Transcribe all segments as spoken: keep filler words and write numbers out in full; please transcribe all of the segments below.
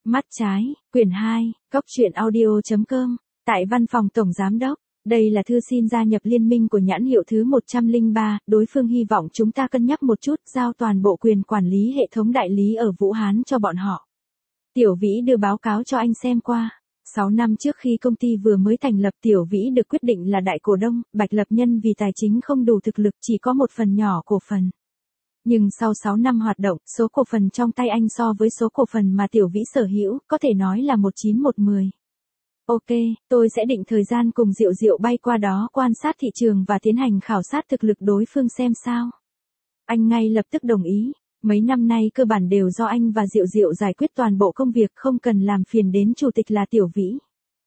Mắt trái, quyển hai, cốc truyện audio chấm com, tại văn phòng Tổng Giám đốc. Đây là thư xin gia nhập liên minh của nhãn hiệu thứ một trăm lẻ ba, đối phương hy vọng chúng ta cân nhắc một chút, giao toàn bộ quyền quản lý hệ thống đại lý ở Vũ Hán cho bọn họ. Tiểu Vĩ đưa báo cáo cho anh xem qua. sáu năm trước khi công ty vừa mới thành lập, Tiểu Vĩ được quyết định là đại cổ đông, Bạch Lập Nhân vì tài chính không đủ thực lực chỉ có một phần nhỏ cổ phần. Nhưng sau sáu năm hoạt động, số cổ phần trong tay anh so với số cổ phần mà Tiểu Vĩ sở hữu, có thể nói là một chín một mười. Ok, tôi sẽ định thời gian cùng Diệu Diệu bay qua đó quan sát thị trường và tiến hành khảo sát thực lực đối phương xem sao. Anh ngay lập tức đồng ý. Mấy năm nay cơ bản đều do anh và Diệu Diệu giải quyết toàn bộ công việc, không cần làm phiền đến chủ tịch là Tiểu Vĩ.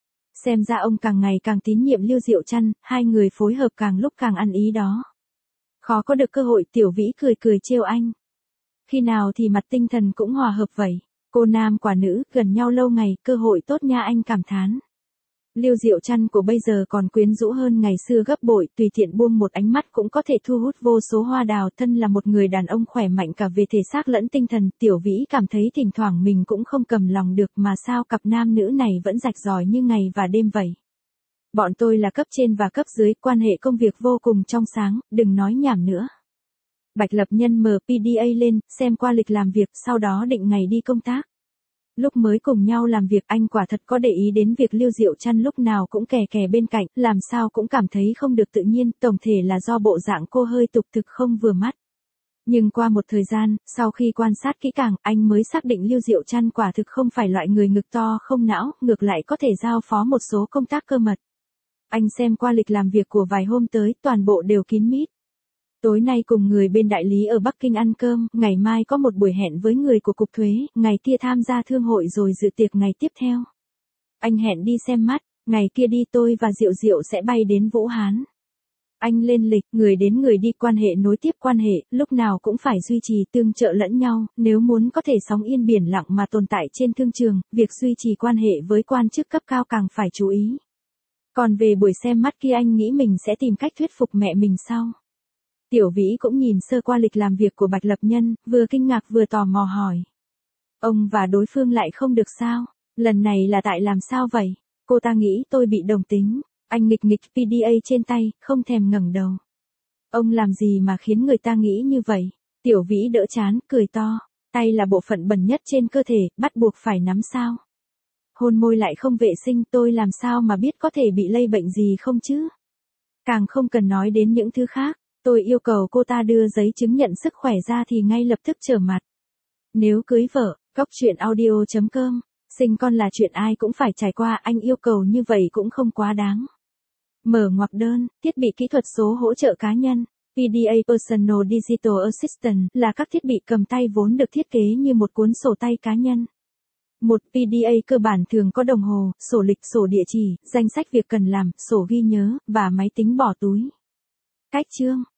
Xem ra ông càng ngày càng tín nhiệm Lưu Diệu Trăn, hai người phối hợp càng lúc càng ăn ý đó. Khó có được cơ hội, Tiểu Vĩ cười cười trêu anh. Khi nào thì mặt tinh thần cũng hòa hợp vậy. Cô nam quả nữ, gần nhau lâu ngày, cơ hội tốt nha, anh cảm thán. Lưu Diệu Trăn của bây giờ còn quyến rũ hơn ngày xưa gấp bội, tùy tiện buông một ánh mắt cũng có thể thu hút vô số hoa đào. Thân là một người đàn ông khỏe mạnh cả về thể xác lẫn tinh thần, Tiểu Vĩ cảm thấy thỉnh thoảng mình cũng không cầm lòng được, mà sao cặp nam nữ này vẫn rạch ròi như ngày và đêm vậy. Bọn tôi là cấp trên và cấp dưới, quan hệ công việc vô cùng trong sáng, đừng nói nhảm nữa. Bạch Lập Nhân mở pê đê a lên, xem qua lịch làm việc, sau đó định ngày đi công tác. Lúc mới cùng nhau làm việc, anh quả thật có để ý đến việc Lưu Diệu Trăn lúc nào cũng kè kè bên cạnh, làm sao cũng cảm thấy không được tự nhiên, tổng thể là do bộ dạng cô hơi tục thực không vừa mắt. Nhưng qua một thời gian, sau khi quan sát kỹ càng, anh mới xác định Lưu Diệu Trăn quả thực không phải loại người ngực to không não, ngược lại có thể giao phó một số công tác cơ mật. Anh xem qua lịch làm việc của vài hôm tới, toàn bộ đều kín mít. Tối nay cùng người bên đại lý ở Bắc Kinh ăn cơm, ngày mai có một buổi hẹn với người của Cục Thuế, ngày kia tham gia thương hội rồi dự tiệc ngày tiếp theo. Anh hẹn đi xem mắt, ngày kia đi tôi và Diệu Diệu sẽ bay đến Vũ Hán. Anh lên lịch, người đến người đi, quan hệ nối tiếp quan hệ, lúc nào cũng phải duy trì tương trợ lẫn nhau, nếu muốn có thể sóng yên biển lặng mà tồn tại trên thương trường, việc duy trì quan hệ với quan chức cấp cao càng phải chú ý. Còn về buổi xem mắt kia, anh nghĩ mình sẽ tìm cách thuyết phục mẹ mình sau. Tiểu Vĩ cũng nhìn sơ qua lịch làm việc của Bạch Lập Nhân, vừa kinh ngạc vừa tò mò hỏi. Ông và đối phương lại không được sao? Lần này là tại làm sao vậy? Cô ta nghĩ tôi bị đồng tính. Anh nghịch nghịch pê đê a trên tay, không thèm ngẩng đầu. Ông làm gì mà khiến người ta nghĩ như vậy? Tiểu Vĩ đỡ chán, cười to. Tay là bộ phận bẩn nhất trên cơ thể, bắt buộc phải nắm sao? Hôn môi lại không vệ sinh, tôi làm sao mà biết có thể bị lây bệnh gì không chứ? Càng không cần nói đến những thứ khác. Tôi yêu cầu cô ta đưa giấy chứng nhận sức khỏe ra thì ngay lập tức trở mặt. Nếu cưới vợ, cốc truyện audio chấm com, sinh con là chuyện ai cũng phải trải qua, anh yêu cầu như vậy cũng không quá đáng. Mở ngoặc đơn, thiết bị kỹ thuật số hỗ trợ cá nhân, pê đê a Personal Digital Assistant là các thiết bị cầm tay vốn được thiết kế như một cuốn sổ tay cá nhân. Một pê đê a cơ bản thường có đồng hồ, sổ lịch, sổ địa chỉ, danh sách việc cần làm, sổ ghi nhớ, và máy tính bỏ túi. Cách chương